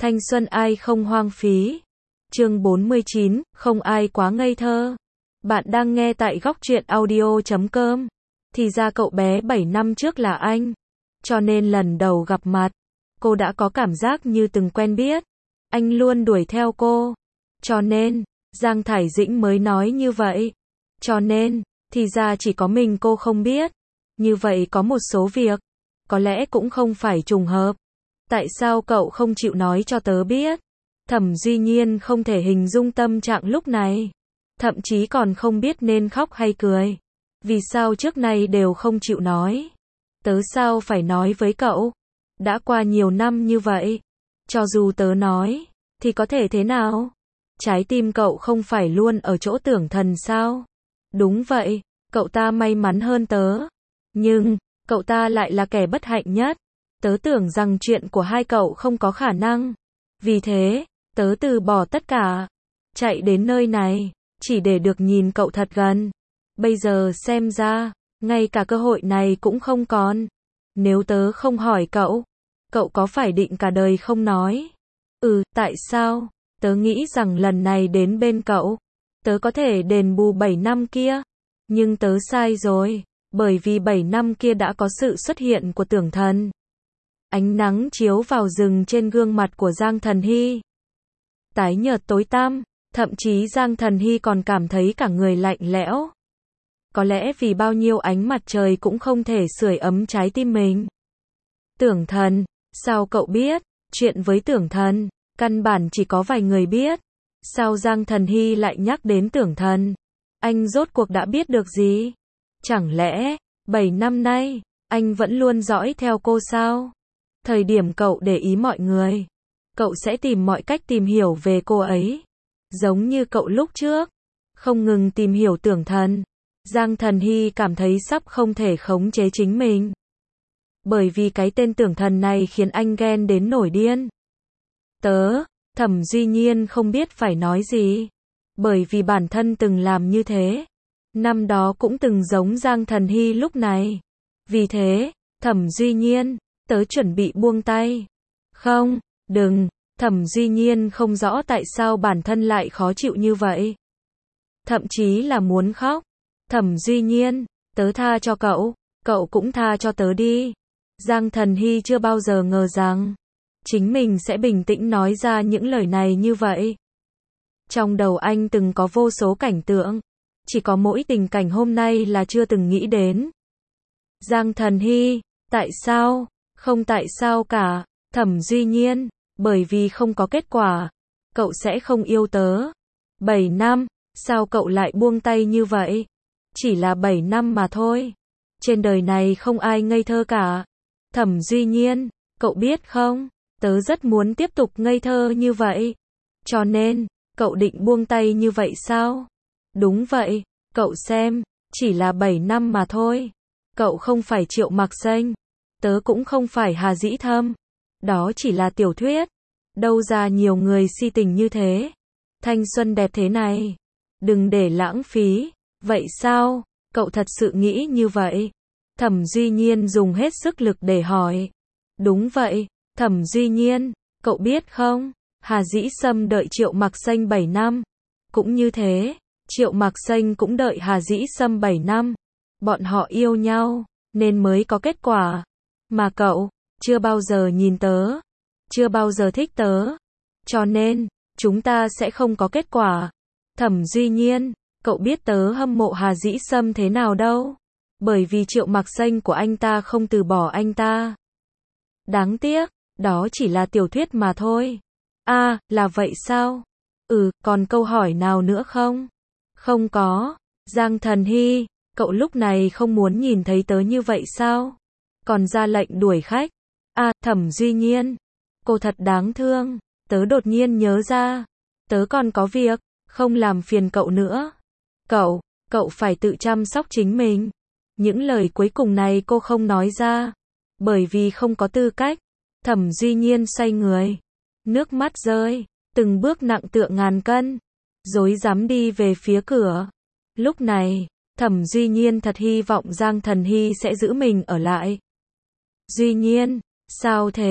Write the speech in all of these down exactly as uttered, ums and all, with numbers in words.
Thanh xuân ai không hoang phí. Chương bốn mươi chín, không ai quá ngây thơ. Bạn đang nghe tại góc truyện audio chấm com. Thì ra cậu bé bảy năm trước là anh. Cho nên lần đầu gặp mặt, cô đã có cảm giác như từng quen biết. Anh luôn đuổi theo cô. Cho nên, Giang Thải Dĩnh mới nói như vậy. Cho nên, thì ra chỉ có mình cô không biết. Như vậy có một số việc, có lẽ cũng không phải trùng hợp. Tại sao cậu không chịu nói cho tớ biết? Thẩm Duy Nhiên không thể hình dung tâm trạng lúc này. Thậm chí còn không biết nên khóc hay cười. Vì sao trước nay đều không chịu nói? Tớ sao phải nói với cậu? Đã qua nhiều năm như vậy. Cho dù tớ nói, thì có thể thế nào? Trái tim cậu không phải luôn ở chỗ Tưởng Thần sao? Đúng vậy, cậu ta may mắn hơn tớ. Nhưng, cậu ta lại là kẻ bất hạnh nhất. Tớ tưởng rằng chuyện của hai cậu không có khả năng. Vì thế, tớ từ bỏ tất cả. Chạy đến nơi này, chỉ để được nhìn cậu thật gần. Bây giờ xem ra, ngay cả cơ hội này cũng không còn. Nếu tớ không hỏi cậu, cậu có phải định cả đời không nói? Ừ, tại sao? Tớ nghĩ rằng lần này đến bên cậu, tớ có thể đền bù bảy năm kia. Nhưng tớ sai rồi, bởi vì bảy năm kia đã có sự xuất hiện của Tưởng Thần. Ánh nắng chiếu vào rừng trên gương mặt của Giang Thần Hy. Tái nhợt tối tăm, thậm chí Giang Thần Hy còn cảm thấy cả người lạnh lẽo. Có lẽ vì bao nhiêu ánh mặt trời cũng không thể sưởi ấm trái tim mình. Tưởng Thần, sao cậu biết? Chuyện với Tưởng Thần, căn bản chỉ có vài người biết. Sao Giang Thần Hy lại nhắc đến Tưởng Thần? Anh rốt cuộc đã biết được gì? Chẳng lẽ, bảy năm nay, anh vẫn luôn dõi theo cô sao? Thời điểm cậu để ý mọi người, cậu sẽ tìm mọi cách tìm hiểu về cô ấy. Giống như cậu lúc trước, không ngừng tìm hiểu Tưởng Thần. Giang Thần Hy cảm thấy sắp không thể khống chế chính mình. Bởi vì cái tên Tưởng Thần này khiến anh ghen đến nổi điên. Tớ, Thẩm Duy Nhiên không biết phải nói gì. Bởi vì bản thân từng làm như thế. Năm đó cũng từng giống Giang Thần Hy lúc này. Vì thế, Thẩm Duy Nhiên, tớ chuẩn bị buông tay. Không, đừng, Thẩm Duy Nhiên không rõ tại sao bản thân lại khó chịu như vậy. Thậm chí là muốn khóc. Thẩm Duy Nhiên, tớ tha cho cậu, cậu cũng tha cho tớ đi. Giang Thần Hy chưa bao giờ ngờ rằng, chính mình sẽ bình tĩnh nói ra những lời này như vậy. Trong đầu anh từng có vô số cảnh tượng, chỉ có mỗi tình cảnh hôm nay là chưa từng nghĩ đến. Giang Thần Hy, tại sao? Không tại sao cả. Thẩm Duy Nhiên, bởi vì không có kết quả, cậu sẽ không yêu tớ. Bảy năm, sao cậu lại buông tay như vậy? Chỉ là bảy năm mà thôi. Trên đời này không ai ngây thơ cả. Thẩm Duy Nhiên, cậu biết không, tớ rất muốn tiếp tục ngây thơ như vậy. Cho nên, cậu định buông tay như vậy sao? Đúng vậy, cậu xem, chỉ là bảy năm mà thôi. Cậu không phải Triệu Mặc Xanh, tớ cũng không phải Hà Dĩ Thâm. Đó chỉ là tiểu thuyết. Đâu ra nhiều người si tình như thế. Thanh xuân đẹp thế này, đừng để lãng phí. Vậy sao? Cậu thật sự nghĩ như vậy? Thẩm Duy Nhiên dùng hết sức lực để hỏi. Đúng vậy, Thẩm Duy Nhiên, cậu biết không? Hà Dĩ Sâm đợi Triệu Mặc Xanh bảy năm. Cũng như thế, Triệu Mặc Xanh cũng đợi Hà Dĩ Sâm bảy năm. Bọn họ yêu nhau, nên mới có kết quả. Mà cậu, chưa bao giờ nhìn tớ, chưa bao giờ thích tớ. Cho nên, chúng ta sẽ không có kết quả. Thẩm Duy Nhiên, cậu biết tớ hâm mộ Hà Dĩ Sâm thế nào đâu. Bởi vì Triệu Mặc Xanh của anh ta không từ bỏ anh ta. Đáng tiếc, đó chỉ là tiểu thuyết mà thôi. À, là vậy sao? Ừ, còn câu hỏi nào nữa không? Không có. Giang Thần Hy, cậu lúc này không muốn nhìn thấy tớ như vậy sao? Còn ra lệnh đuổi khách. À, Thẩm Duy Nhiên, cô thật đáng thương. Tớ đột nhiên nhớ ra, tớ còn có việc, không làm phiền cậu nữa. Cậu, cậu phải tự chăm sóc chính mình. Những lời cuối cùng này cô không nói ra, bởi vì không có tư cách. Thẩm Duy Nhiên xoay người, nước mắt rơi, từng bước nặng tựa ngàn cân, rối rắm đi về phía cửa. Lúc này, Thẩm Duy Nhiên thật hy vọng Giang Thần Hy sẽ giữ mình ở lại. Duy Nhiên, sao thế?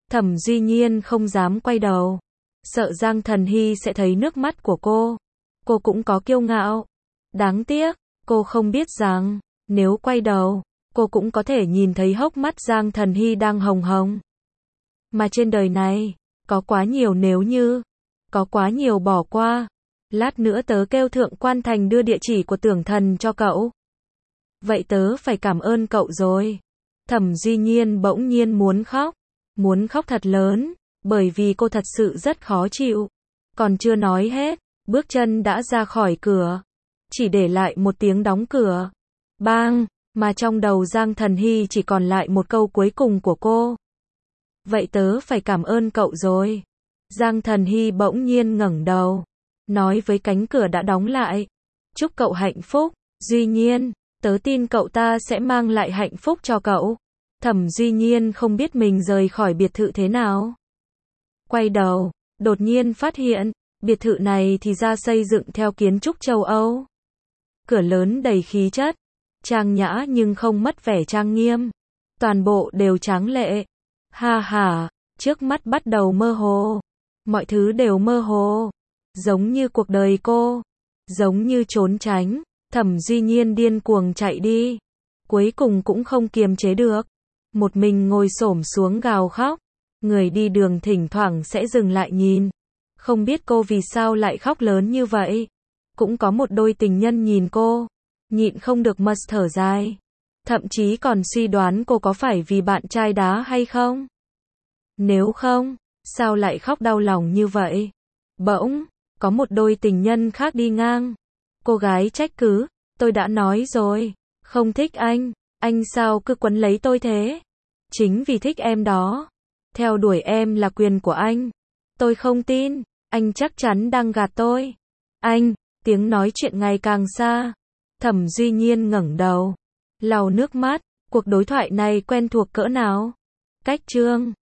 Thẩm Duy Nhiên không dám quay đầu. Sợ Giang Thần Hy sẽ thấy nước mắt của cô. Cô cũng có kiêu ngạo. Đáng tiếc, cô không biết rằng, nếu quay đầu, cô cũng có thể nhìn thấy hốc mắt Giang Thần Hy đang hồng hồng. Mà trên đời này, có quá nhiều nếu như, có quá nhiều bỏ qua. Lát nữa tớ kêu Thượng Quan Thành đưa địa chỉ của Tưởng Thần cho cậu. Vậy tớ phải cảm ơn cậu rồi. Thẩm Duy Nhiên bỗng nhiên muốn khóc. Muốn khóc thật lớn, bởi vì cô thật sự rất khó chịu. Còn chưa nói hết, bước chân đã ra khỏi cửa. Chỉ để lại một tiếng đóng cửa. Bang, mà trong đầu Giang Thần Hy chỉ còn lại một câu cuối cùng của cô. Vậy tớ phải cảm ơn cậu rồi. Giang Thần Hy bỗng nhiên ngẩng đầu, nói với cánh cửa đã đóng lại. Chúc cậu hạnh phúc, Duy Nhiên, tớ tin cậu ta sẽ mang lại hạnh phúc cho cậu. Thẩm Duy Nhiên không biết mình rời khỏi biệt thự thế nào. Quay đầu, đột nhiên phát hiện, biệt thự này thì ra xây dựng theo kiến trúc châu Âu. Cửa lớn đầy khí chất, trang nhã nhưng không mất vẻ trang nghiêm. Toàn bộ đều tráng lệ. Ha ha, trước mắt bắt đầu mơ hồ. Mọi thứ đều mơ hồ. Giống như cuộc đời cô. Giống như trốn tránh. Thẩm Duy Nhiên điên cuồng chạy đi. Cuối cùng cũng không kiềm chế được. Một mình ngồi xổm xuống gào khóc. Người đi đường thỉnh thoảng sẽ dừng lại nhìn. Không biết cô vì sao lại khóc lớn như vậy. Cũng có một đôi tình nhân nhìn cô. Nhịn không được must thở dài. Thậm chí còn suy đoán cô có phải vì bạn trai đá hay không. Nếu không, sao lại khóc đau lòng như vậy? Bỗng, có một đôi tình nhân khác đi ngang. Cô gái trách cứ, tôi đã nói rồi, không thích anh, anh sao cứ quấn lấy tôi thế? Chính vì thích em đó. Theo đuổi em là quyền của anh. Tôi không tin, anh chắc chắn đang gạt tôi. Anh, tiếng nói chuyện ngày càng xa. Thẩm Duy Nhiên ngẩng đầu, lau nước mắt, cuộc đối thoại này quen thuộc cỡ nào? Cách chương